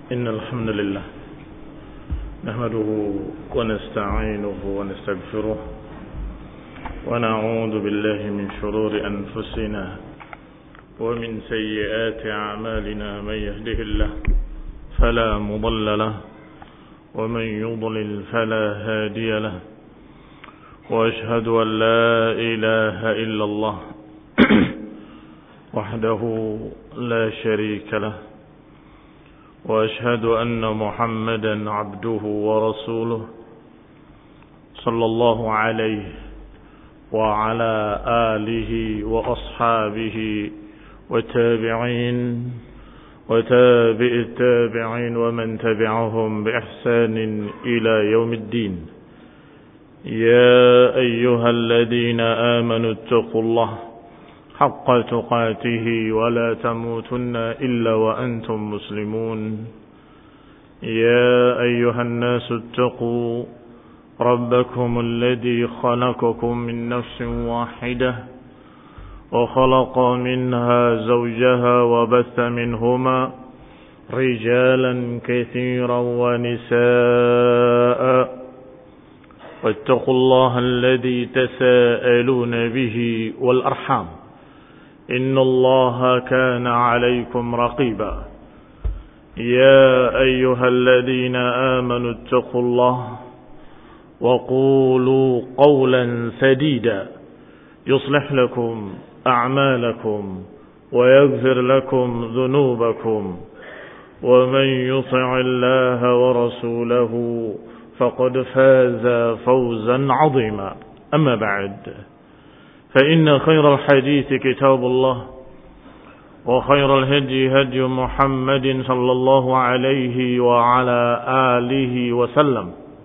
إن الحمد لله نحمده ونستعينه ونستغفره ونعوذ بالله من شرور أنفسنا ومن سيئات أعمالنا من يهده الله فلا مضل له ومن يضلل فلا هادي له وأشهد أن لا إله إلا الله وحده لا شريك له وأشهد أن محمدا عبده ورسوله صلى الله عليه وعلى آله وأصحابه والتابعين وتابع التابعين ومن تبعهم بإحسان إلى يوم الدين. يا أيها الذين آمنوا اتقوا الله حق تقاته ولا تموتن إلا وأنتم مسلمون. يا أيها الناس اتقوا ربكم الذي خلقكم من نفس واحدة وخلق منها زوجها وبث منهما رجالا كثيرا ونساء واتقوا الله الذي تساءلون به والأرحام إن الله كان عليكم رقيبا. يا أيها الذين آمنوا اتقوا الله وقولوا قولا سديدا يصلح لكم أعمالكم ويغفر لكم ذنوبكم ومن يطع الله ورسوله فقد فاز فوزا عظيما. أما بعد فإن خير الحديث كتاب الله وخير الهدي هدي محمد صلى الله عليه وعلى آله وسلم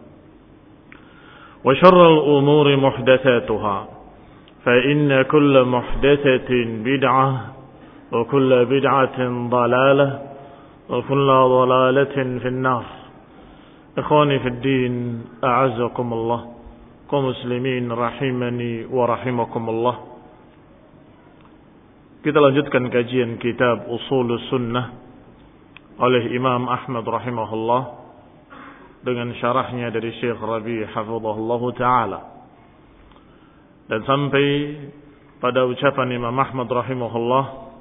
وشر الأمور محدثاتها فإن كل محدثة بدعة وكل بدعة ضلالة وكل ضلالة في النار. إخواني في الدين أعزكم الله kaum muslimin rahimani wa rahimakumullah. Kita lanjutkan kajian kitab Ushulus Sunnah oleh Imam Ahmad rahimahullah dengan syarahnya dari Syekh Rabi' hafizahullah taala. Dan sampai pada ucapan Imam Ahmad rahimahullah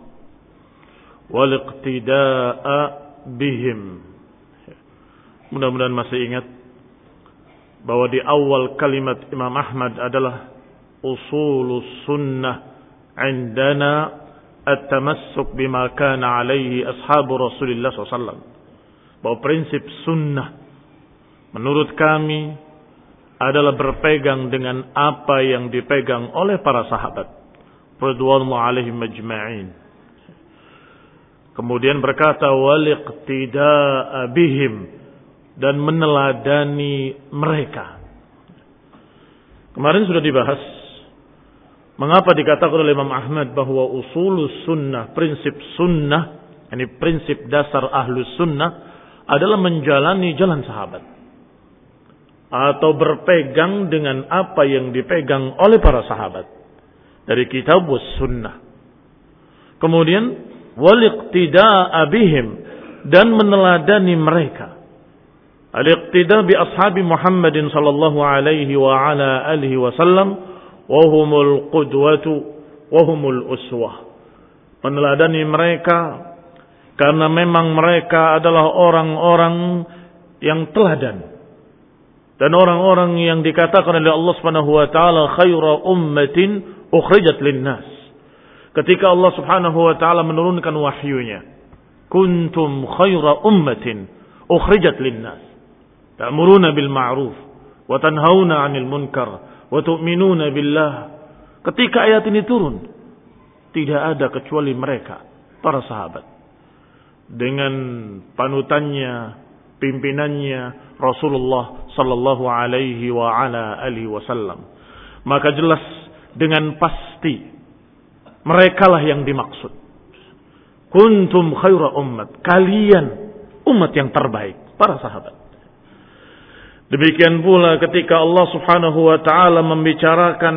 wal iqtida'a bihim. Mudah-mudahan masih ingat bahwa di awal kalimat Imam Ahmad adalah usulus sunnah indana at-tamassuk bima kana alaihi ashabu Rasulillah SAW. Bahwa prinsip sunnah menurut kami adalah berpegang dengan apa yang dipegang oleh para sahabat radhiyallahu alaihim majma'in. Kemudian berkata wal iqtida'a bihim, dan meneladani mereka. Kemarin sudah dibahas mengapa dikatakan oleh Imam Ahmad bahwa usulus sunnah, prinsip sunnah, ini prinsip dasar ahlus sunnah adalah menjalani jalan sahabat atau berpegang dengan apa yang dipegang oleh para sahabat dari kitab was sunnah. Kemudian wal iqtida'a bihim, dan meneladani mereka. Al-iqtida bi ashabi Muhammadin sallallahu alaihi wa ala alihi wasallam wa humul qudwatu wa humul uswah. Meneladani mereka karena memang mereka adalah orang-orang yang teladan dan orang-orang yang dikatakan oleh Allah Subhanahu wa taala khairu ummatin ukhrijat linnas. Ketika Allah Subhanahu wa taala menurunkan wahyunya, kuntum khairu ummatin ukhrijat linnas ta'muruna bil ma'ruf wa tanhauna 'anil munkar wa tu'minuna billah. Ketika ayat ini turun, tidak ada kecuali mereka, para sahabat, dengan panutannya, pimpinannya Rasulullah sallallahu alaihi wa ala alihi wasallam. Maka jelas dengan pasti merekalah yang dimaksud. Kuntum khaira ummat, kalian umat yang terbaik, para sahabat. Demikian pula ketika Allah Subhanahu wa taala membicarakan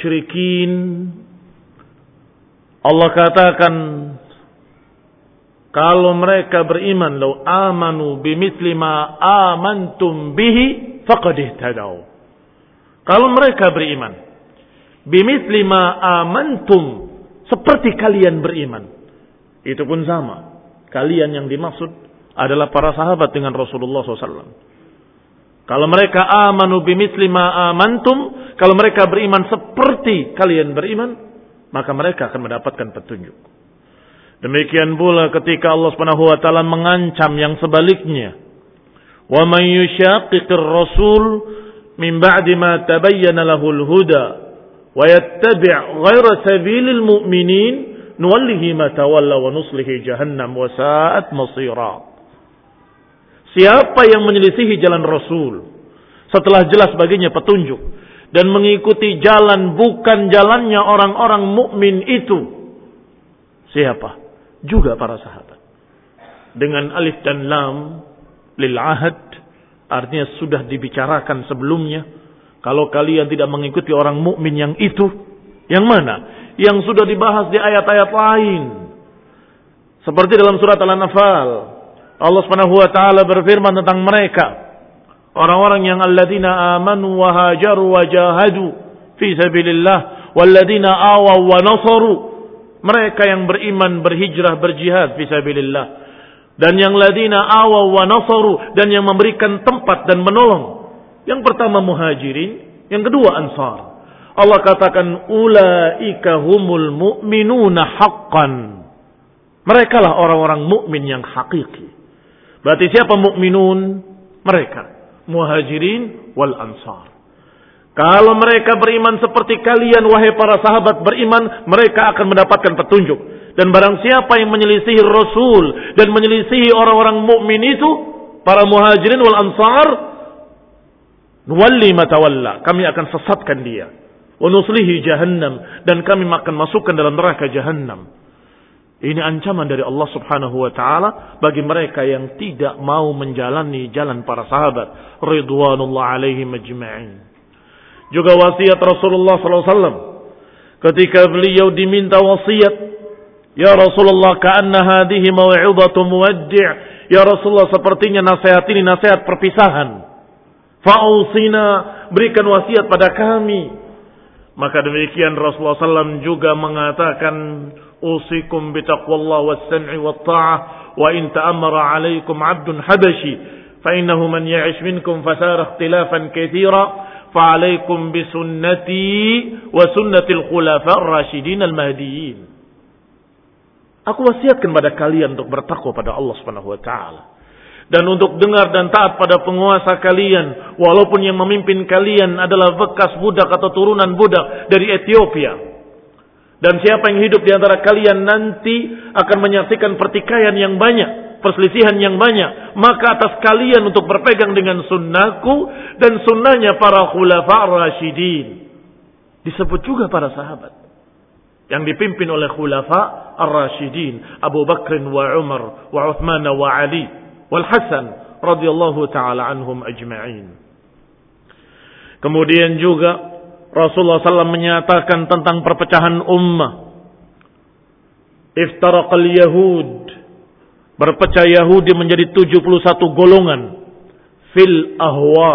musyrikin, Allah katakan Kalau mereka beriman, law amanu bimithli ma amantum bihi faqad ihtadaw. Kalau mereka beriman bimithli ma amantum, seperti kalian beriman, itu pun sama. Kalian yang dimaksud adalah para sahabat dengan Rasulullah SAW. Kalau mereka amanu bimithli ma amantum, kalau mereka beriman seperti kalian beriman, maka mereka akan mendapatkan petunjuk. Demikian pula ketika Allah Subhanahu wa taala mengancam yang sebaliknya. Wa man yushaqiqir rasul min ba'di ma tabayyana lahul huda wa yattabi' ghayra sabilil mu'minin nuwallihi ma tawalla wa nuslihi jahannam wa sa'at masira. Siapa yang menyelisihi jalan Rasul setelah jelas baginya petunjuk dan mengikuti jalan bukan jalannya orang-orang mukmin itu, siapa? Juga para sahabat. Dengan alif dan lam lil ahad, artinya sudah dibicarakan sebelumnya. Kalau kalian tidak mengikuti orang mukmin yang itu, yang mana? Yang sudah dibahas di ayat-ayat lain. Seperti dalam surat Al-Anfal, Allah Subhanahu wa taala berfirman tentang mereka, orang-orang yang alladzina amanu wa hajaru wa jahadu fi sabilillah walladzina awaw wa nasaru. Mereka yang beriman, berhijrah, berjihad fi sabilillah, dan yang ladina awaw wa nasaru, dan yang memberikan tempat dan menolong. Yang pertama muhajirin, yang kedua ansar. Allah katakan ulaika humul mu'minuna haqqan. Mereka lah orang-orang mukmin yang hakiki. Berarti siapa mukminun? Mereka muhajirin wal ansar. Kalau mereka beriman seperti kalian, wahai para sahabat beriman, mereka akan mendapatkan petunjuk. Dan barang siapa yang menyelisihi Rasul dan menyelisihi orang-orang mukmin itu, para muhajirin wal ansar, nuwalli ma tawalla, kami akan sesatkan dia. Wa nuslihi jahannam, dan kami akan masukkan dalam neraka jahannam. Ini ancaman dari Allah Subhanahu wa taala bagi mereka yang tidak mau menjalani jalan para sahabat ridwanullah alaihim ajma'in. Juga wasiat Rasulullah SAW ketika beliau diminta wasiat, ya Rasulullah ka'anna hadhihi maw'idatu muwaddi', ya Rasulullah sepertinya nasihat ini nasihat perpisahan, fa'usina, berikan wasiat pada kami. Maka demikian Rasulullah SAW juga mengatakan, usikum bitaqwallah was-sam'i wat-ta'ah wa in ta'ammara 'alaikum 'abdun habashi fa innahu man ya'ish minkum fasara ikhtilafan katsira fa'alaikum bisunnati wa sunnatil khulafa'ir rasyidin al-mahdiyyin. Aku wasiatkan pada kalian untuk bertakwa pada Allah Subhanahu wa taala dan untuk dengar dan taat pada penguasa kalian walaupun yang memimpin kalian adalah bekas budak atau turunan budak dari Ethiopia. Dan siapa yang hidup di antara kalian nanti akan menyaksikan pertikaian yang banyak, perselisihan yang banyak, maka atas kalian untuk berpegang dengan sunnahku dan sunnahnya para khulafa' rasyidin. Disebut juga para sahabat yang dipimpin oleh khulafa' ar-rasyidin, Abu Bakr wa Umar wa Uthman wa Ali wal Hasan radhiyallahu taala anhum ajma'in. Kemudian juga Rasulullah SAW menyatakan tentang perpecahan ummah. Iftaraqal Yahud, berpecah Yahudi menjadi 71 golongan. Fil ahwa,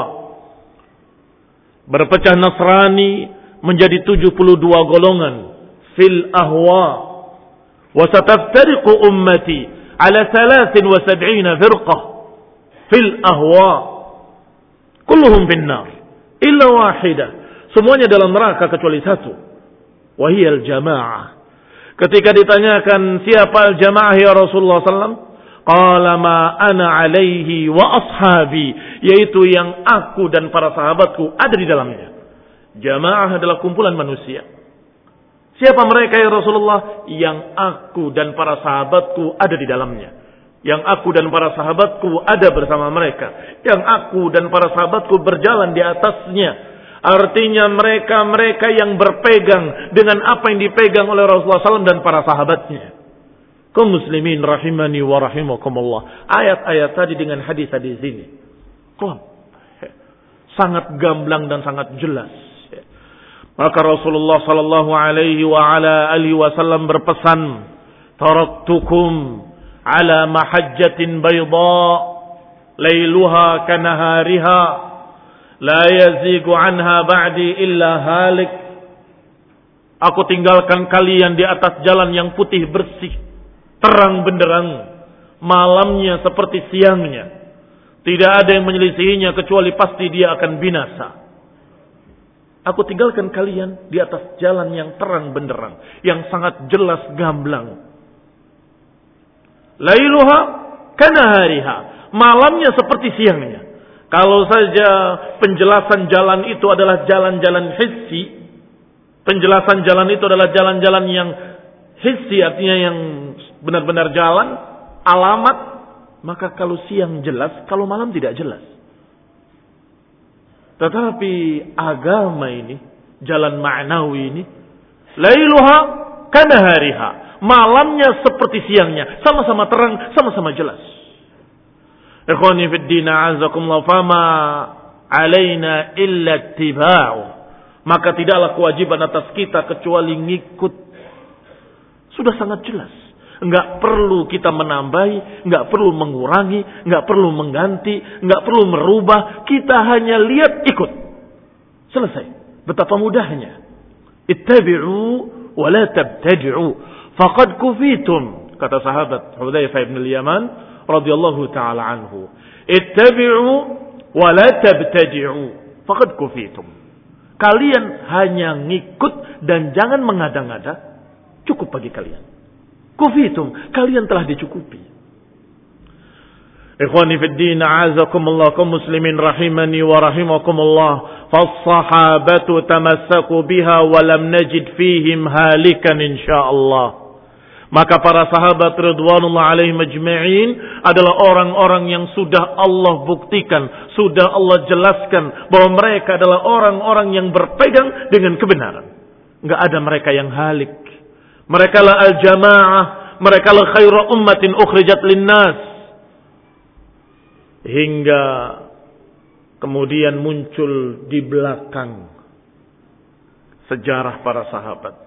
berpecah Nasrani menjadi 72 golongan. Fil ahwa, wa sataftariqu ummati ala 73 firqah. Fil ahwa, kulluhum finnar illa wahidah, semuanya dalam neraka kecuali satu. Wahiyal jamaah. Ketika ditanyakan siapa al-jamaah ya Rasulullah SAW, qala ma ana alaihi wa ashabi, yaitu yang aku dan para sahabatku ada di dalamnya. Jamaah adalah kumpulan manusia. Siapa mereka ya Rasulullah? Yang aku dan para sahabatku ada di dalamnya. Yang aku dan para sahabatku ada bersama mereka. Yang aku dan para sahabatku berjalan di atasnya. Artinya mereka yang berpegang dengan apa yang dipegang oleh Rasulullah SAW dan para sahabatnya. Kaum muslimin rahimani wa rahimakumullah. Ayat-ayat tadi dengan hadis-hadis ini sangat gamblang dan sangat jelas. Maka Rasulullah sallallahu alaihi wa ala alihi wasallam berpesan, "Taraktukum ala mahajjatin bayda lailuha kanahariha la yazigu anha ba'di illa halik. Aku tinggalkan kalian di atas jalan yang putih bersih, terang benderang, malamnya seperti siangnya. Tidak ada yang menyelisihinya kecuali pasti dia akan binasa. Aku tinggalkan kalian di atas jalan yang terang benderang, yang sangat jelas gamblang. Lailuha kanahariha, malamnya seperti siangnya. Kalau saja penjelasan jalan itu adalah jalan-jalan hissi, penjelasan jalan itu adalah jalan-jalan yang hissi, artinya yang benar-benar jalan, alamat, maka kalau siang jelas, kalau malam tidak jelas. Tetapi agama ini, jalan ma'nawi ini, lailuha kanahariha, malamnya seperti siangnya, sama-sama terang, sama-sama jelas. Ikhwani fid din, a'azakumullah, fama alaina illa ittiba'u. Maka tidaklah kewajiban atas kita kecuali ngikut. Sudah sangat jelas. Enggak perlu kita menambahi, enggak perlu mengurangi, enggak perlu mengganti, enggak perlu merubah. Kita hanya lihat, ikut. Selesai. Betapa mudahnya. Ittabi'u wa la tabtadi'u. Faqad kufitum. Kata sahabat Hudzaifah bin al-Yaman radhiyallahu ta'ala anhu. Ittabi'u wa la tabtadi'u. Faqad kufitum. Kalian hanya ngikut dan jangan mengada-ngada. Cukup bagi kalian. Kufitum, kalian telah dicukupi. Ikhwani fid din, a'azakumullah, kaum muslimin rahimani wa rahimakumullah. Fas-sahabatu tamassaku biha wa lam najid fihim halikan insyaallah. Maka para sahabat ridwanullah alaihim ajma'in adalah orang-orang yang sudah Allah buktikan, sudah Allah jelaskan bahwa mereka adalah orang-orang yang berpegang dengan kebenaran. Enggak ada mereka yang halik. Mereka lah al-jamaah, mereka lah khairu ummatin ukhrijat linnas. Hingga kemudian muncul di belakang sejarah para sahabat.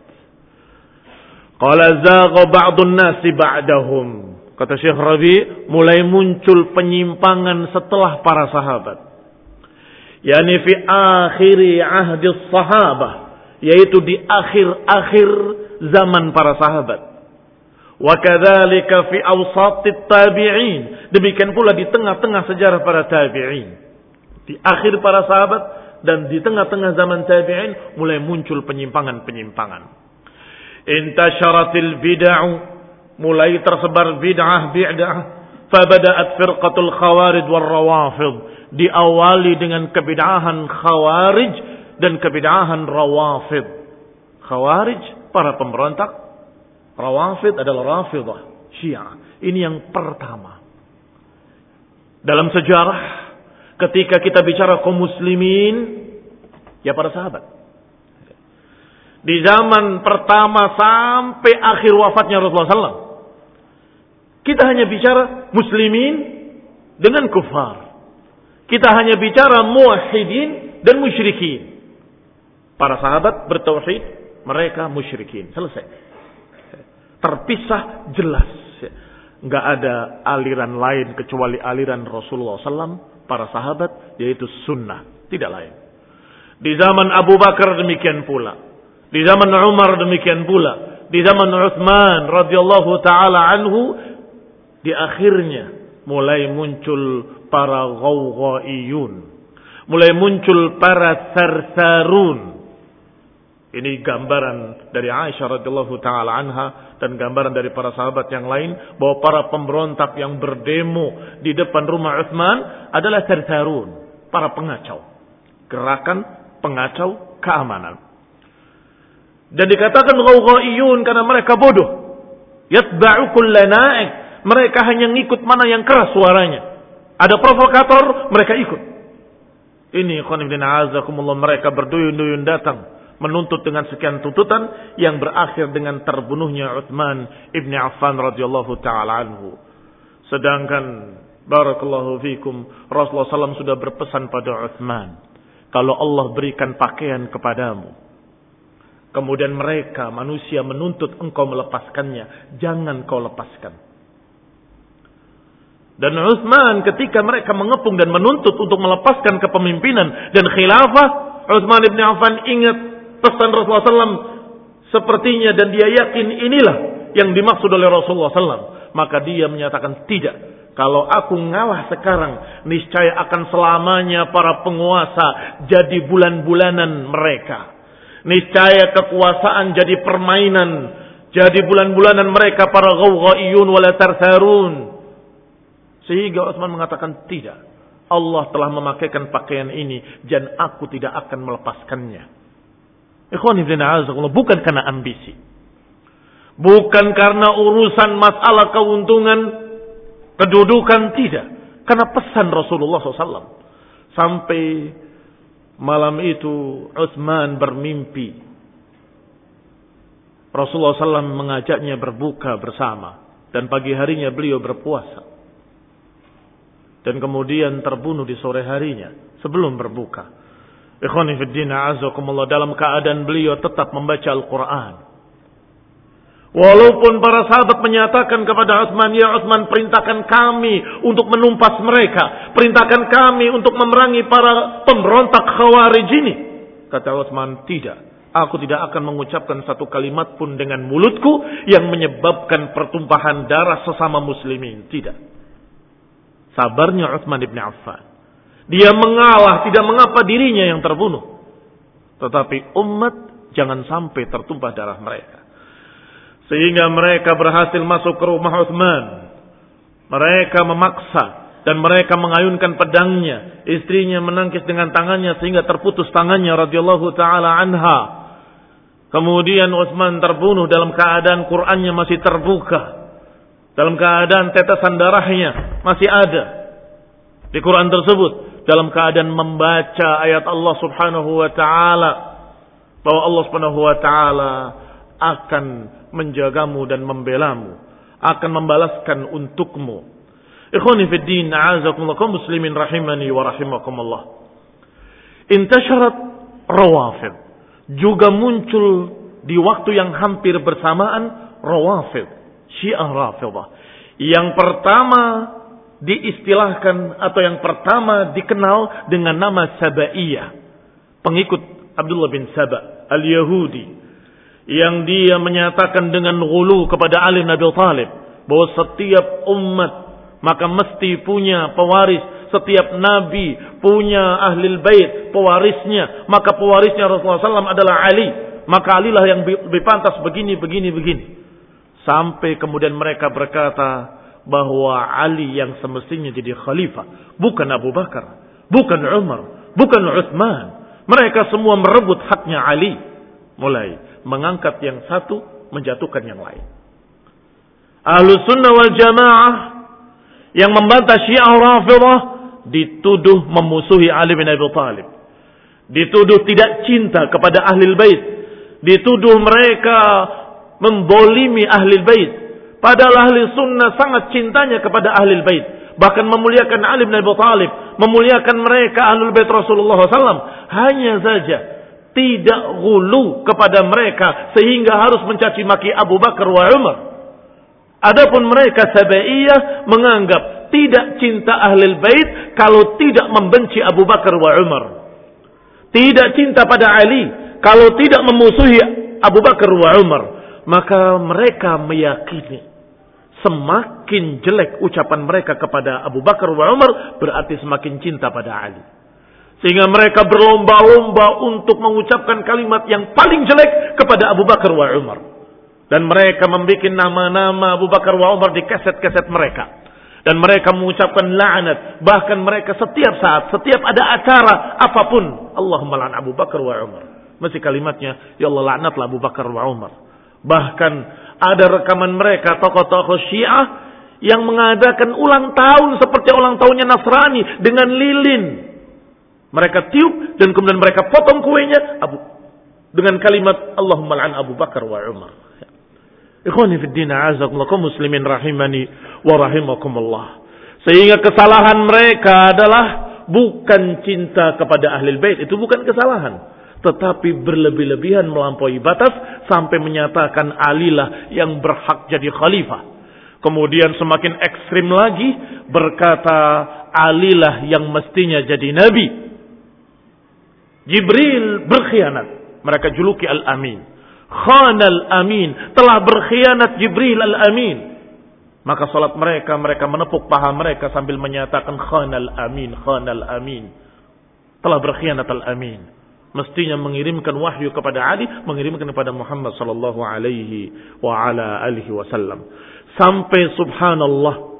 Qala zagha ba'dun nasi ba'dahum. Kata Syekh Rabi, mulai muncul penyimpangan setelah para sahabat. Yani fi akhiri ahdi sahabah, yaitu di akhir-akhir zaman para sahabat. Wa kadzalika fi awsatit tabi'in. Demikian pula di tengah-tengah sejarah para tabi'in. Di akhir para sahabat dan di tengah-tengah zaman tabi'in mulai muncul penyimpangan-penyimpangan. Intasyaratil bid'ah, mulai tersebar bid'ah, fabada'at firqatul khawarij wal rawafid. Diawali dengan kebid'ahan khawarij dan kebid'ahan rawafid. Khawarij para pemberontak, rawafid adalah rafidah, Syiah. Ini yang pertama. Dalam sejarah ketika kita bicara kaum muslimin, ya para sahabat. Di zaman pertama sampai akhir wafatnya Rasulullah SAW, kita hanya bicara muslimin dengan kufar. Kita hanya bicara muwahhidin dan musyrikin. Para sahabat bertauhid, mereka musyrikin. Selesai. Terpisah jelas. Enggak ada aliran lain kecuali aliran Rasulullah SAW, para sahabat, yaitu sunnah. Tidak lain. Di zaman Abu Bakar demikian pula. Di zaman Umar demikian pula. Di zaman Utsman radhiyallahu taala anhu, di akhirnya mulai muncul para ghawghaiyun. Mulai muncul para sarsarun. Ini gambaran dari Aisyah radhiyallahu taala anha dan gambaran dari para sahabat yang lain bahwa para pemberontak yang berdemo di depan rumah Utsman adalah sarsarun, para pengacau. Gerakan pengacau keamanan. Dan dikatakan ghawghaiyun karena mereka bodoh. Yatba'u kulla na'ik. Mereka hanya ngikut mana yang keras suaranya. Ada provokator, mereka ikut. Ini ikhwan ibn a'azakumullah, mereka berduyun-duyun datang menuntut dengan sekian tuntutan yang berakhir dengan terbunuhnya Utsman ibn Affan radhiyallahu taala anhu. Sedangkan barakallahu fikum, Rasulullah SAW sudah berpesan pada Utsman, kalau Allah berikan pakaian kepadamu, kemudian mereka manusia menuntut engkau melepaskannya, jangan kau lepaskan. Dan Utsman ketika mereka mengepung dan menuntut untuk melepaskan kepemimpinan dan khilafah, Utsman bin Affan ingat pesan Rasulullah SAW sepertinya dan dia yakin inilah yang dimaksud oleh Rasulullah SAW. Maka dia menyatakan tidak. Kalau aku ngalah sekarang, niscaya akan selamanya para penguasa jadi bulan-bulanan mereka. Niscaya kekuasaan jadi permainan, jadi bulan-bulanan mereka para ghawghaiyun wala tarsarun. Sehingga Utsman mengatakan tidak. Allah telah memakaikan pakaian ini dan aku tidak akan melepaskannya. Ikhwani fillah azakumullah, bukan karena ambisi. Bukan karena urusan masalah keuntungan, kedudukan, tidak. Karena pesan Rasulullah SAW. Sampai malam itu Utsman bermimpi. Rasulullah SAW mengajaknya berbuka bersama. Dan pagi harinya beliau berpuasa. Dan kemudian terbunuh di sore harinya sebelum berbuka. Ikhwani fiddin a'azakumullah, dalam keadaan beliau tetap membaca Al-Quran. Walaupun para sahabat menyatakan kepada Utsman, ya Utsman, perintahkan kami untuk menumpas mereka, perintahkan kami untuk memerangi para pemberontak Khawarij ini. Kata Utsman, tidak. Aku tidak akan mengucapkan satu kalimat pun dengan mulutku yang menyebabkan pertumpahan darah sesama muslimin. Tidak. Sabarnya Utsman bin Affan. Dia mengalah, tidak mengapa dirinya yang terbunuh. Tetapi umat jangan sampai tertumpah darah mereka. Sehingga mereka berhasil masuk ke rumah Utsman. Mereka memaksa dan mereka mengayunkan pedangnya. Istrinya menangkis dengan tangannya sehingga terputus tangannya radhiyallahu taala anha. Kemudian Utsman terbunuh dalam keadaan Qur'annya masih terbuka. Dalam keadaan tetesan darahnya masih ada di Quran tersebut. Dalam keadaan membaca ayat Allah subhanahu wa ta'ala. Bahwa Allah subhanahu wa ta'ala akan menjagamu dan membelamu. Akan membalaskan untukmu. Ikhwani fid din, a'azakumullah, kaum muslimin rahimani wa rahimakumullah. Intasyarat rawafid. Juga muncul di waktu yang hampir bersamaan rawafid. Syiah Rafidah. Yang pertama diistilahkan atau yang pertama dikenal dengan nama Sabaiyah. Pengikut Abdullah bin Saba al-Yahudi. Yang dia menyatakan dengan ghulu kepada Ali bin Abi Thalib. Bahwa setiap umat maka mesti punya pewaris. Setiap nabi punya ahlul bait, pewarisnya. Maka pewarisnya Rasulullah SAW adalah Ali. Maka Ali lah yang lebih pantas begini. Sampai kemudian mereka berkata bahwa Ali yang semestinya jadi khalifah. Bukan Abu Bakar. Bukan Umar. Bukan Utsman. Mereka semua merebut haknya Ali. Mulai mengangkat yang satu, menjatuhkan yang lain. Ahlus Sunnah wal Jamaah yang membantah Syiah Rafidah dituduh memusuhi Ali bin Abi Thalib. Dituduh tidak cinta kepada Ahlul Bait. Dituduh mereka membolimi Ahlul Bait. Padahal Ahli Sunnah sangat cintanya kepada Ahlul Bait. Bahkan memuliakan Ali bin Abi Thalib. Memuliakan mereka Ahlul Bait Rasulullah SAW. Hanya saja tidak ghulu kepada mereka sehingga harus mencaci maki Abu Bakar wa Umar. Adapun mereka Sabaiyah menganggap tidak cinta Ahlul Bait kalau tidak membenci Abu Bakar wa Umar. Tidak cinta pada Ali kalau tidak memusuhi Abu Bakar wa Umar. Maka mereka meyakini semakin jelek ucapan mereka kepada Abu Bakar wa Umar berarti semakin cinta pada Ali. Sehingga mereka berlomba-lomba untuk mengucapkan kalimat yang paling jelek kepada Abu Bakar wa Umar. Dan mereka membuat nama-nama Abu Bakar wa Umar di kaset-kaset mereka. Dan mereka mengucapkan la'nat. Bahkan mereka setiap saat, setiap ada acara apapun, Allahumma la'an Abu Bakar wa Umar. Mesti kalimatnya, ya Allah laknatlah Abu Bakar wa Umar. Bahkan ada rekaman mereka tokoh-tokoh Syiah yang mengadakan ulang tahun seperti ulang tahunnya Nasrani dengan lilin. Mereka tiup dan kemudian mereka potong kuenya dengan kalimat Allahumma la'an Abu Bakar wa Umar. Ikhwani fid din, a'azakumullah, kaum muslimin rahimani wa rahimakumullah. Sehingga kesalahan mereka adalah bukan cinta kepada Ahlul Bait, itu bukan kesalahan. Tetapi berlebih-lebihan melampaui batas sampai menyatakan Ali lah yang berhak jadi khalifah. Kemudian semakin ekstrim lagi berkata, Alilah yang mestinya jadi nabi. Jibril berkhianat. Mereka juluki Al-Amin. Khanal Amin. Telah berkhianat Jibril Al-Amin. Maka salat mereka menepuk paha mereka sambil menyatakan Khanal Amin, Khanal Amin. Telah berkhianat Al-Amin. Mestinya mengirimkan wahyu kepada Ali, mengirimkan kepada Muhammad sallallahu alaihi wa ala alihi wasallam. Sampai subhanallah,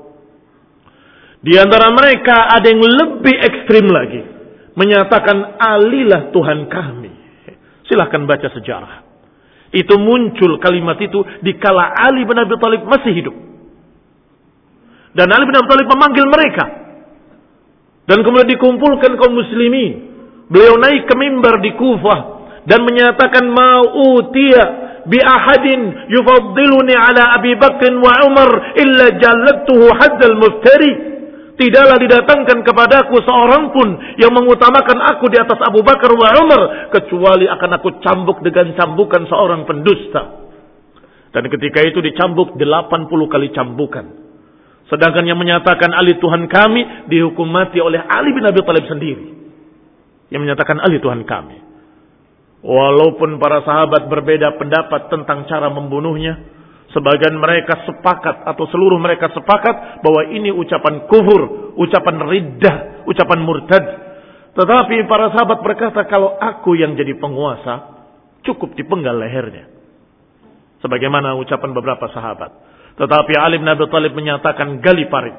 di antara mereka ada yang lebih ekstrim lagi, menyatakan Alilah Tuhan kami. Silahkan baca sejarah. Itu muncul kalimat itu dikala Ali bin Abi Thalib masih hidup. Dan Ali bin Abi Thalib memanggil mereka. Dan kemudian dikumpulkan kaum muslimin. Beliau naik ke mimbar di Kufah dan menyatakan ma'utiya bi ahadin yufaddiluni ala Abi Bakr wa Umar illa jalladtuhu haddal muftari. Tidaklah didatangkan kepadaku seorang pun yang mengutamakan aku di atas Abu Bakar wa Umar, kecuali akan aku cambuk dengan cambukan seorang pendusta. Dan ketika itu dicambuk 80 kali cambukan. Sedangkan yang menyatakan Ali Tuhan kami dihukum mati oleh Ali bin Abi Thalib sendiri. Yang menyatakan Ali Tuhan kami. Walaupun para sahabat berbeda pendapat tentang cara membunuhnya, sebagian mereka sepakat atau seluruh mereka sepakat bahwa ini ucapan kufur, ucapan riddah, ucapan murtad. Tetapi para sahabat berkata, kalau aku yang jadi penguasa, cukup dipenggal lehernya. Sebagaimana ucapan beberapa sahabat. Tetapi Ali bin Abi Thalib menyatakan gali parit.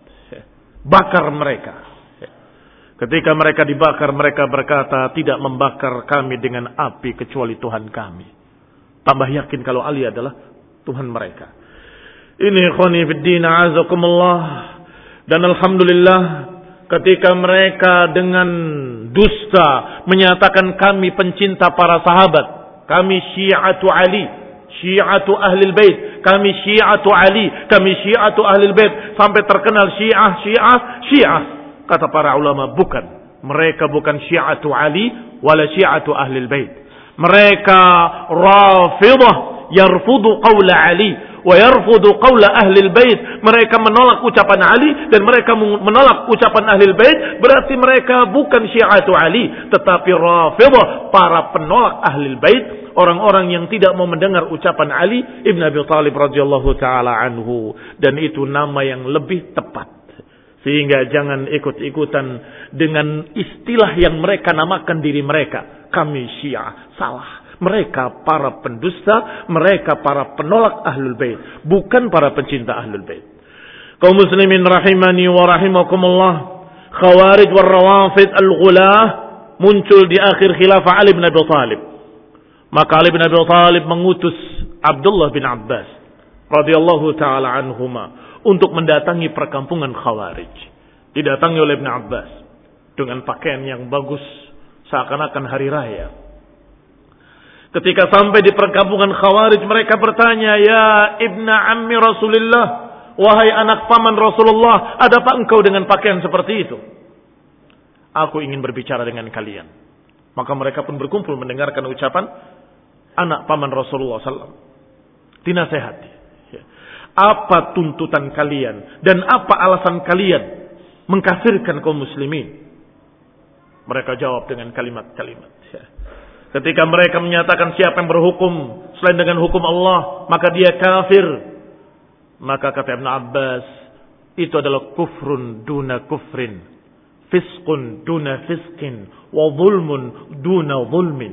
Bakar mereka. Ketika mereka dibakar, mereka berkata, tidak membakar kami dengan api kecuali Tuhan kami. Tambah yakin kalau Ali adalah Tuhan mereka. Ini ikhwani fiddin a'azakumullah. Dan alhamdulillah ketika mereka dengan dusta menyatakan kami pencinta para sahabat, kami syi'atu Ali, syi'atu ahlil bait, kami syi'atu Ali, kami syi'atu ahlil bait, sampai terkenal Syiah. Kata para ulama, bukan. Mereka bukan syi'atu Ali wala syi'atu ahlil bait. Mereka Rafidah yarfudu qawla Ali wa yarfudu qawla ahlil bait. Mereka menolak ucapan Ali dan mereka menolak ucapan ahlil bait. Berarti mereka bukan syi'atu Ali, tetapi Rafidah, para penolak ahlil bait, orang-orang yang tidak mau mendengar ucapan Ali ibn Abi Thalib radhiyallahu taala anhu. Dan itu nama yang lebih tepat. Sehingga jangan ikut-ikutan dengan istilah yang mereka namakan diri mereka. Kami Syiah. Salah. Mereka para pendusta, mereka para penolak ahlul bait, bukan para pencinta ahlul bait. Kaum muslimin rahimani wa rahimakumullah, Khawarij wal Rawafid al-Ghulah muncul di akhir khilafah Ali bin Abi Thalib. Maka Ali bin Abi Thalib mengutus Abdullah bin Abbas radhiyallahu taala anhuma untuk mendatangi perkampungan Khawarij. Didatangi oleh Ibn Abbas dengan pakaian yang bagus, seakan-akan hari raya. Ketika sampai di perkampungan Khawarij, mereka bertanya, ya ibna ammi Rasulullah, wahai anak paman Rasulullah, adakah engkau dengan pakaian seperti itu? Aku ingin berbicara dengan kalian. Maka mereka pun berkumpul mendengarkan ucapan anak paman Rasulullah SAW. Dinasehati. Apa tuntutan kalian dan apa alasan kalian mengkafirkan kaum muslimin? Mereka jawab dengan kalimat-kalimat. Ketika mereka menyatakan siapa yang berhukum selain dengan hukum Allah, maka dia kafir. Maka kata Ibn Abbas, itu adalah kufrun duna kufrin, fisqun duna fisqin, wa zulmun duna zulmin.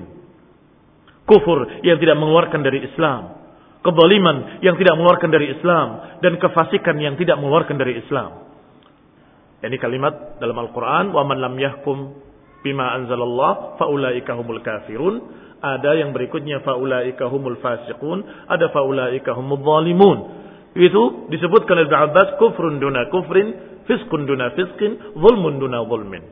Kufur yang tidak mengeluarkan dari Islam, kezaliman yang tidak mengeluarkan dari Islam, dan kefasikan yang tidak mengeluarkan dari Islam. Ini kalimat dalam Al-Quran, wa man lam yahkum bima anzalallah faulaika humul kafirun. Ada yang berikutnya faulaika humul fasiqun, ada faulaika humul zalimun. Itu disebutkan oleh Ibn Abbas, kufrun duna kufrin, fiskun duna fiskin, zulmun duna zulmin.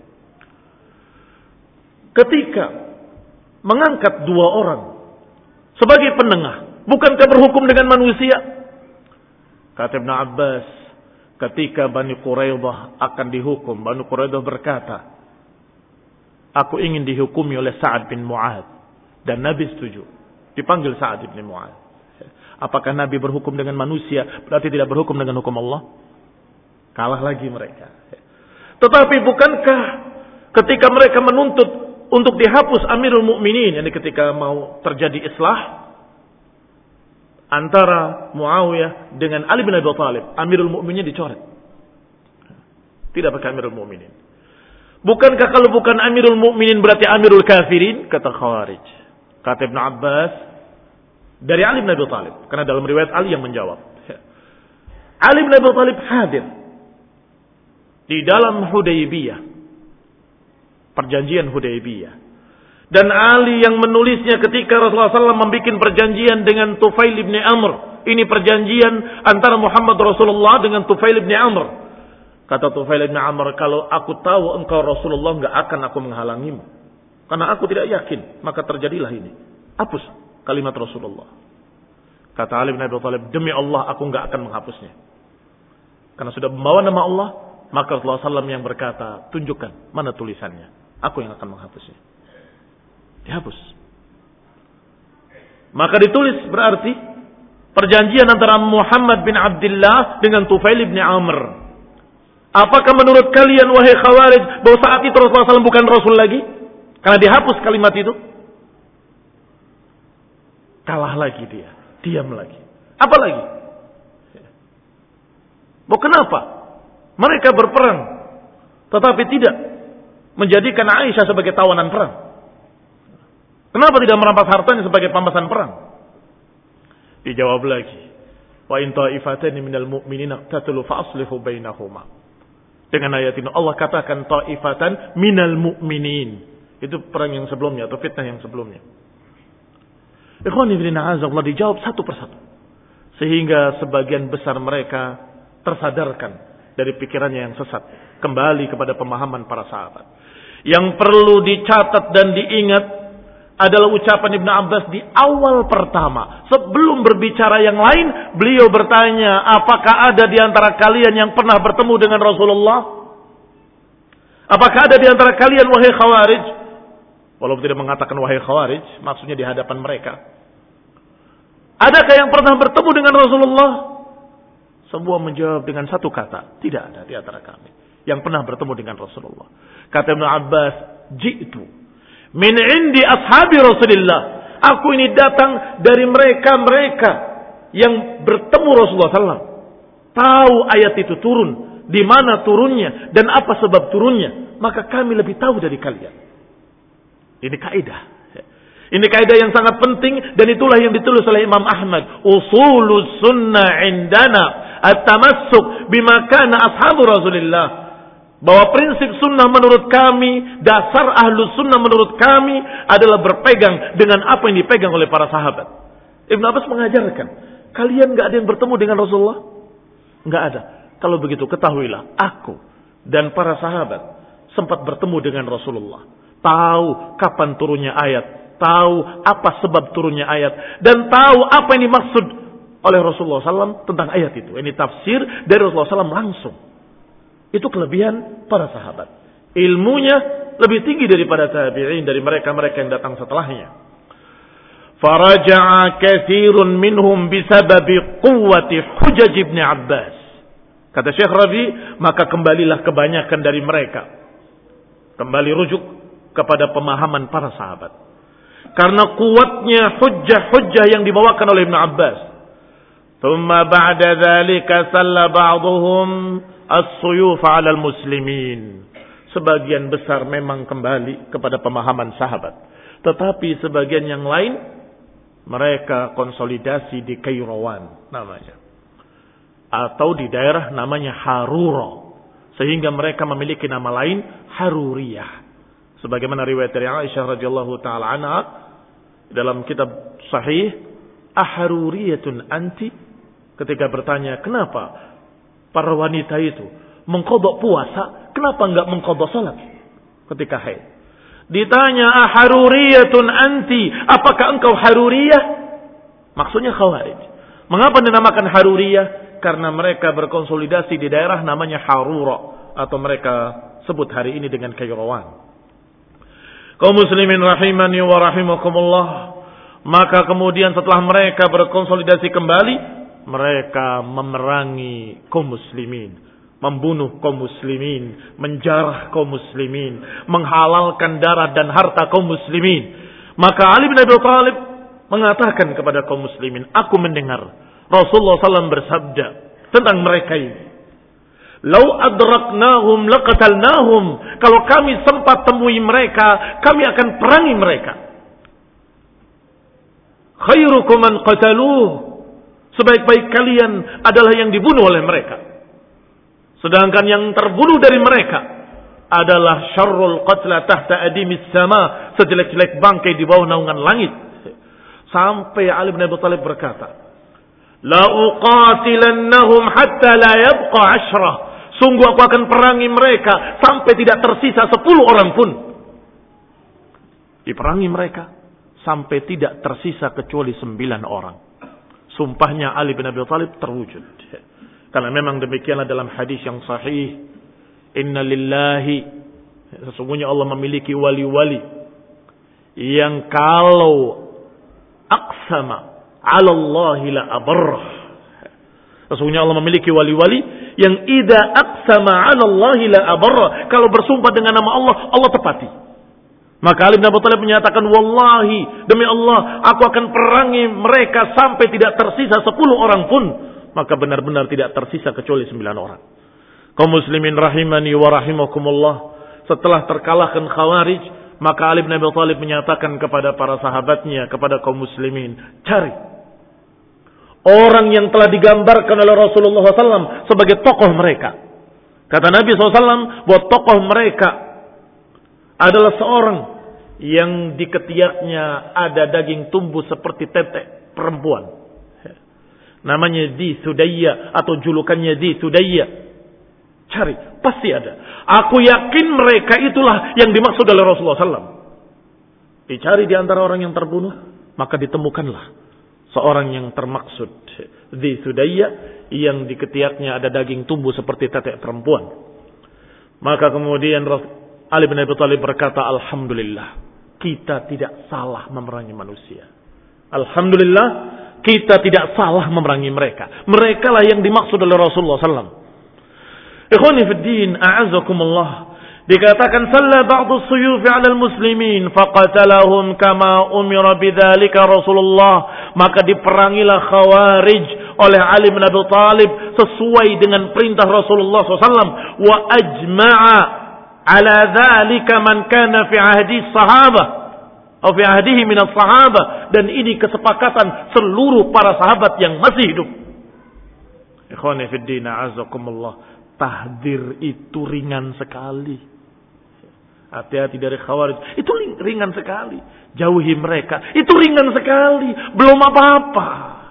Ketika mengangkat dua orang sebagai penengah, bukankah berhukum dengan manusia? Kata Ibn Abbas, ketika Bani Quraidah akan dihukum, Bani Quraidah berkata, aku ingin dihukumi oleh Sa'ad bin Mu'ad. Dan Nabi setuju. Dipanggil Sa'ad bin Mu'ad. Apakah Nabi berhukum dengan manusia berarti tidak berhukum dengan hukum Allah? Kalah lagi mereka. Tetapi bukankah ketika mereka menuntut untuk dihapus Amirul Mukminin, yani ketika mau terjadi islah antara Muawiyah dengan Ali bin Abi Thalib, Amirul Mukminin dicoret. Tidak pakai Amirul Mukminin. Bukankah kalau bukan Amirul Mukminin berarti Amirul Kafirin? Kata Khawarij. Kata Ibn Abbas dari Ali bin Abi Thalib, karena dalam riwayat Ali yang menjawab. Ali bin Abi Thalib hadir di dalam Hudaybiyah, perjanjian Hudaybiyah. Dan Ali yang menulisnya ketika Rasulullah SAW membuat perjanjian dengan Tufail ibn Amr. Ini perjanjian antara Muhammad Rasulullah dengan Tufail ibn Amr. Kata Tufail ibn Amr, kalau aku tahu engkau Rasulullah, enggak akan aku menghalangimu. Karena aku tidak yakin, maka terjadilah ini. Hapus kalimat Rasulullah. Kata Ali bin Abi Thalib, demi Allah aku enggak akan menghapusnya. Karena sudah membawa nama Allah, maka Rasulullah SAW yang berkata, tunjukkan mana tulisannya. Aku yang akan menghapusnya. Dihapus. Maka ditulis berarti perjanjian antara Muhammad bin Abdullah dengan Tufail bin Amr. Apakah menurut kalian wahai Khawarij bahwa saat itu Rasulullah SAW bukan Rasul lagi? Karena dihapus kalimat itu. Kalah lagi dia. Diam lagi. Apa lagi? Kenapa? Mereka berperang. Tetapi tidak menjadikan Aisyah sebagai tawanan perang. Kenapa tidak merampas hartanya sebagai pampasan perang? Dijawab lagi. Wa in ta'ifatani minal mu'minina iqtatalu fa aslihu bainahuma. Dengan ayat ini Allah katakan ta'ifatan minal mu'minin. Itu perang yang sebelumnya atau fitnah yang sebelumnya. Ikhwani fillah azza Allah dijawab satu persatu. Sehingga sebagian besar mereka tersadarkan dari pikirannya yang sesat. Kembali kepada pemahaman para sahabat. Yang perlu dicatat dan diingat adalah ucapan Ibn Abbas di awal pertama. Sebelum berbicara yang lain, beliau bertanya, apakah ada di antara kalian yang pernah bertemu dengan Rasulullah? Apakah ada di antara kalian wahai Khawarij? Walaupun tidak mengatakan wahai Khawarij, maksudnya di hadapan mereka. Adakah yang pernah bertemu dengan Rasulullah? Semua menjawab dengan satu kata, tidak ada di antara kami yang pernah bertemu dengan Rasulullah. Kata Ibn Abbas, ji'tu min indi ashabi Rasulullah. Aku ini datang dari mereka yang bertemu Rasulullah SAW. Tahu ayat itu turun, di mana turunnya dan apa sebab turunnya. Maka kami lebih tahu dari kalian. Ini kaidah. Ini kaidah yang sangat penting dan itulah yang ditulis oleh Imam Ahmad. Usulus sunnah indana at-tamassuk bima kana ashabu Rasulullah. Bahwa prinsip sunnah menurut kami, dasar ahlus sunnah menurut kami adalah berpegang dengan apa yang dipegang oleh para sahabat. Ibn Abbas mengajarkan, kalian gak ada yang bertemu dengan Rasulullah? Gak ada. Kalau begitu ketahuilah, aku dan para sahabat sempat bertemu dengan Rasulullah. Tahu kapan turunnya ayat, tahu apa sebab turunnya ayat, dan tahu apa yang dimaksud oleh Rasulullah SAW tentang ayat itu. Ini tafsir dari Rasulullah SAW langsung. Itu kelebihan para sahabat. Ilmunya lebih tinggi daripada tabi'in, dari mereka-mereka yang datang setelahnya. Faraja'a katsirun minhum bisababi quwwati hujaj Ibn Abbas. Kata Syekh Rabi, maka kembalilah kebanyakan dari mereka. Kembali rujuk kepada pemahaman para sahabat. Karena kuatnya hujjah-hujjah yang dibawakan oleh Ibn Abbas. Thumma ba'da dzalika salla ba'dhum as-suyuf 'ala al-muslimin. Sebagian besar memang kembali kepada pemahaman sahabat. Tetapi sebagian yang lain mereka konsolidasi di Kairawan namanya. Atau di daerah namanya Harura. Sehingga mereka memiliki nama lain Haruriyah. Sebagaimana riwayat dari Aisyah radhiyallahu taala anha dalam kitab sahih, aharuriyatun anti, ketika bertanya kenapa para wanita itu mengqadha puasa, kenapa enggak mengqadha salat ketika haid? Ditanya, aharuriyatun anti, apakah engkau haruriyah? Maksudnya Khawarij. Mengapa dinamakan haruriyah? Karena mereka berkonsolidasi di daerah namanya Harura, atau mereka sebut hari ini dengan Kairawan. Kaum muslimin rahimani wa rahimakumullah, Maka kemudian setelah mereka berkonsolidasi kembali, mereka memerangi kaum muslimin, membunuh kaum muslimin, menjarah kaum muslimin, menghalalkan darah dan harta kaum muslimin. Maka Ali bin Abi Thalib mengatakan kepada kaum muslimin, aku mendengar Rasulullah SAW bersabda tentang mereka ini. Lau adraknahum laqatalnahum. Kalau kami sempat temui mereka, kami akan perangi mereka. Khairukum man qataluh. Sebaik-baik kalian adalah yang dibunuh oleh mereka. Sedangkan yang terbunuh dari mereka adalah syarrul qatla tahta adimis sama. Sejelek-jelek bangkai di bawah naungan langit. Sampai Ali bin Abi Thalib berkata, la uqatilannahum hatta la yabqa 'ashrah. Sungguh aku akan perangi mereka sampai tidak tersisa 10 orang pun. Diperangi mereka sampai tidak tersisa kecuali 9 orang. Sumpahnya Ali bin Abi Thalib terwujud. Karena memang demikianlah dalam hadis yang sahih. Inna lillahi, sesungguhnya Allah memiliki wali-wali yang kalau aqsama 'ala Allahi la abarrah. Sesungguhnya Allah memiliki wali-wali yang idza aqsama 'ala Allahi la abarrah. Kalau bersumpah dengan nama Allah, Allah tepati. Maka Ali bin Abi Thalib menyatakan, wallahi, demi Allah, aku akan perangi mereka sampai tidak tersisa 10 orang pun. Maka benar-benar tidak tersisa kecuali 9 orang. Kaum muslimin rahimani wa rahimakumullah. Setelah terkalahkan Khawarij, maka Ali bin Abi Thalib menyatakan kepada para sahabatnya, kepada kaum muslimin, cari orang yang telah digambarkan oleh Rasulullah SAW sebagai tokoh mereka. Kata Nabi SAW bahwa tokoh mereka adalah seorang yang di ketiaknya ada daging tumbuh seperti tetek perempuan. Namanya Dhi Sudayya atau julukannya Dhi Sudayya. Cari, pasti ada. Aku yakin mereka itulah yang dimaksud oleh Rasulullah SAW. Dicari di antara orang yang terbunuh, maka ditemukanlah seorang yang termaksud, Dhi Sudayya, yang di ketiaknya ada daging tumbuh seperti tetek perempuan. Maka kemudian Ali bin Abi Thalib berkata, alhamdulillah, kita tidak salah memerangi manusia. Alhamdulillah, kita tidak salah memerangi mereka. Mereka lah yang dimaksud oleh Rasulullah SAW. Ikhwani fid din, a'azzakumullah. Dikatakan salla ba'du suyufi 'ala al-muslimin faqatalahum kama umira bidzalika Rasulullah. Maka diperangilah Khawarij oleh Ali bin Abi Thalib sesuai dengan perintah Rasulullah SAW. Wa ajma'a 'ala dzalika man kana fi ahdi sahabah atau fi ahdihi min as-sahabah, dan ini kesepakatan seluruh para sahabat yang masih hidup. Ikhwani fid din, a'azzakumullah. Tahdir itu ringan sekali. Hati-hati dari Khawarij. Itu ringan sekali. Jauhi mereka. Itu ringan sekali. Belum apa-apa.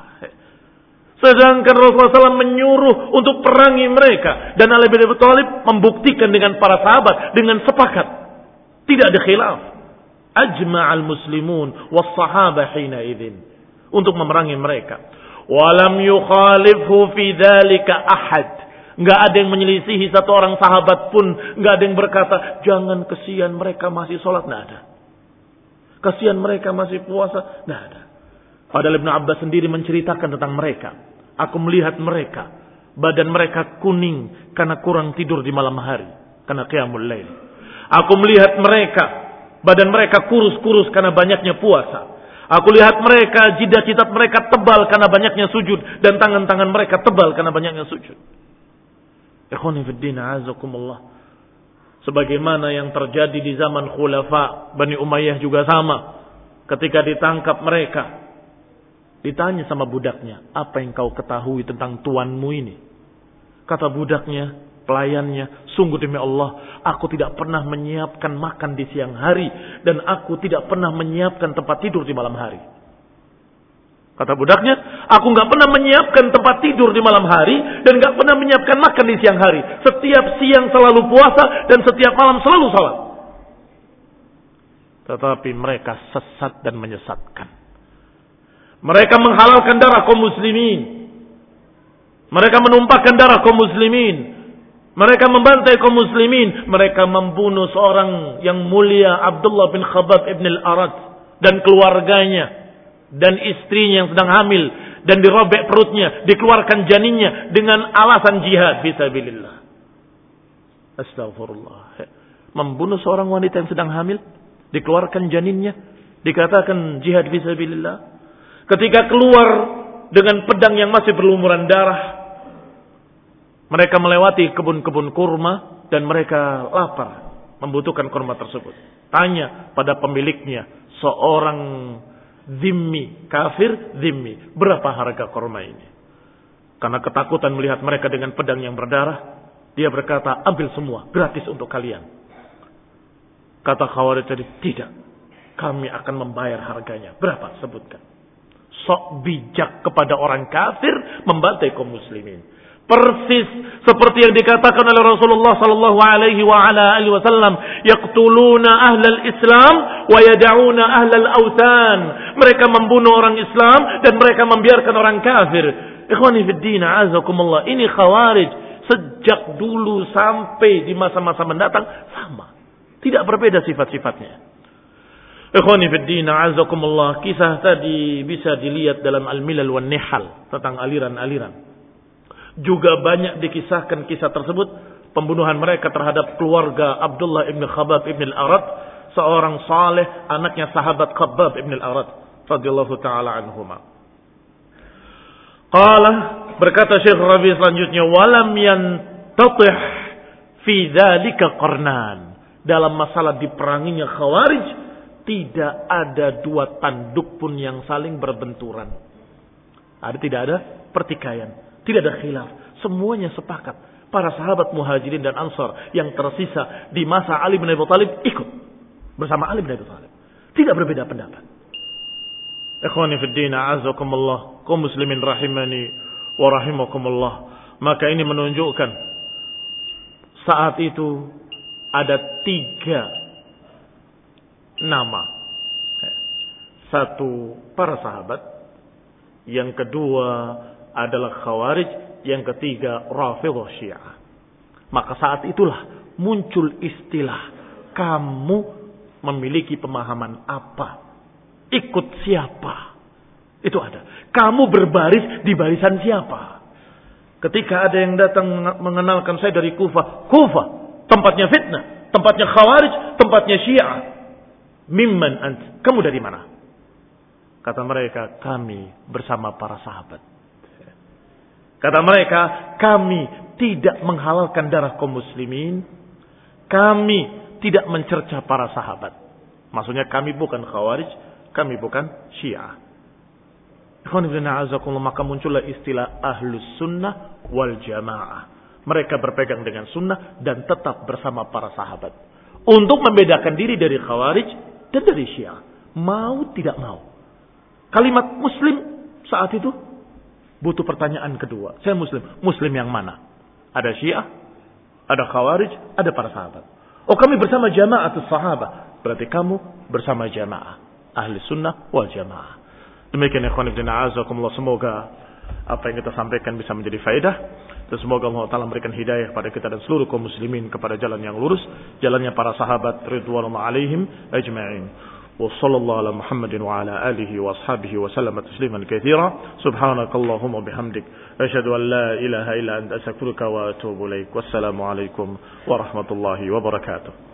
Sedangkan Rasulullah SAW menyuruh untuk perangi mereka. Dan Ali bin Abi Thalib membuktikan dengan para sahabat. Dengan sepakat. Tidak ada khilaf. Ajma'al muslimun was sahabah hina idzin. Untuk memerangi mereka. Walam yukhalifhu fi dzalika ahad. Nggak ada yang menyelisihi satu orang sahabat pun. Nggak ada yang berkata, jangan, kesian mereka masih sholat. Nggak ada. Kesian mereka masih puasa. Nggak ada. Padahal Ibnu Abbas sendiri menceritakan tentang mereka. Aku melihat mereka. Badan mereka kuning karena kurang tidur di malam hari. Karena qiyamul lail. Aku melihat mereka. Badan mereka kurus-kurus karena banyaknya puasa. Aku lihat mereka, jidat-jidat mereka tebal karena banyaknya sujud. Dan tangan-tangan mereka tebal karena banyaknya sujud. Ikhwani fid din, a'azakumullah. Sebagaimana yang terjadi di zaman khulafa Bani Umayyah juga sama. Ketika ditangkap mereka, ditanya sama budaknya, apa yang kau ketahui tentang tuanmu ini? Kata budaknya, pelayannya, sungguh demi Allah, aku tidak pernah menyiapkan makan di siang hari, dan aku tidak pernah menyiapkan tempat tidur di malam hari. Kata budaknya, aku nggak pernah menyiapkan tempat tidur di malam hari dan nggak pernah menyiapkan makan di siang hari. Setiap siang selalu puasa dan setiap malam selalu salat. Tetapi mereka sesat dan menyesatkan. Mereka menghalalkan darah kaum muslimin. Mereka menumpahkan darah kaum muslimin. Mereka membantai kaum muslimin. Mereka membunuh seorang yang mulia, Abdullah bin Khabbab ibn al-Arad, dan keluarganya. dan istrinya yang sedang hamil dan dirobek perutnya, dikeluarkan janinnya dengan alasan jihad fisabilillah. Astagfirullah. Membunuh seorang wanita yang sedang hamil, dikeluarkan janinnya, dikatakan jihad fisabilillah. Ketika keluar dengan pedang yang masih berlumuran darah, mereka melewati kebun-kebun kurma dan mereka lapar, membutuhkan kurma tersebut. Tanya pada pemiliknya, seorang zimmi, kafir zimmi, berapa harga kurma ini? Karena ketakutan melihat mereka dengan pedang yang berdarah, dia berkata, ambil semua, gratis untuk kalian. Kata Khawarij tadi, tidak, kami akan membayar harganya. Berapa? Sebutkan. Sok bijak kepada orang kafir membantai kaum muslimin. Persis seperti yang dikatakan oleh Rasulullah sallallahu alaihi wasallam, yaqtuluna ahlal Islam wa yad'una ahlal autan. Mereka membunuh orang Islam dan mereka membiarkan orang kafir. Ikhwani fid din, azakumullah. Ini Khawarij sejak dulu sampai di masa-masa mendatang sama. Tidak berbeda sifat-sifatnya. Ikhwani fid din, azakumullah. Kisah tadi bisa dilihat dalam Al-Milal wan Nihal tentang aliran-aliran. Juga banyak dikisahkan kisah tersebut, pembunuhan mereka terhadap keluarga Abdullah ibn Khabbab ibn al-Arad, seorang saleh, anaknya sahabat Khabbab ibn al-Arad radhiyallahu taala anhuma. Qala, berkata Syekh Rabi selanjutnya, walam yantatih fi dzalika qarnan. Dalam masalah diperanginya Khawarij tidak ada dua tanduk pun yang saling berbenturan. Tidak ada pertikaian. Tidak ada khilaf. Semuanya sepakat. Para sahabat Muhajirin dan Ansar yang tersisa di masa Ali bin Abi Thalib ikut bersama Ali bin Abi Thalib. Tidak berbeda pendapat. Ikhwani fid din, a'azzakumullah, kaum muslimin rahimani wa rahimakumullah. Maka ini menunjukkan saat itu ada 3 nama. Satu, para sahabat. Yang kedua adalah Khawarij, yang ketiga Rafidhah Syiah. Maka saat itulah muncul istilah, kamu memiliki pemahaman apa? Ikut siapa? Itu ada. Kamu berbaris di barisan siapa? Ketika ada yang datang mengenalkan saya dari Kufah, Kufah tempatnya fitnah, tempatnya Khawarij, tempatnya Syiah. Mimman ant? Kamu dari mana? Kata mereka, kami bersama para sahabat. Kata mereka, kami tidak menghalalkan darah kaum muslimin. Kami tidak mencerca para sahabat. Maksudnya kami bukan Khawarij, kami bukan Syiah. Maka muncullah istilah Ahlus Sunnah wal Jamaah. Mereka berpegang dengan sunnah dan tetap bersama para sahabat. Untuk membedakan diri dari Khawarij dan dari Syiah. Mau tidak mau. Kalimat Muslim saat itu butuh pertanyaan kedua. Saya Muslim. Muslim yang mana? Ada Syiah, ada Khawarij, ada para sahabat. Oh, kami bersama jama'atus sahabat. Berarti kamu bersama jamaah. Ahli sunnah wal jamaah. Demikian ikhwan ibn a'azakumullah. Semoga apa yang kita sampaikan bisa menjadi faedah. Dan semoga Allah Ta'ala memberikan hidayah kepada kita dan seluruh kaum muslimin kepada jalan yang lurus. Jalannya para sahabat ridwanullah alaihim ajma'in. وصلى الله على محمد وعلى آله وأصحابه وسلم تسليما كثيرا سبحانك اللهم وبحمدك أشهد أن لا إله إلا أنت أستغفرك وأتوب إليك والسلام عليكم ورحمة الله وبركاته.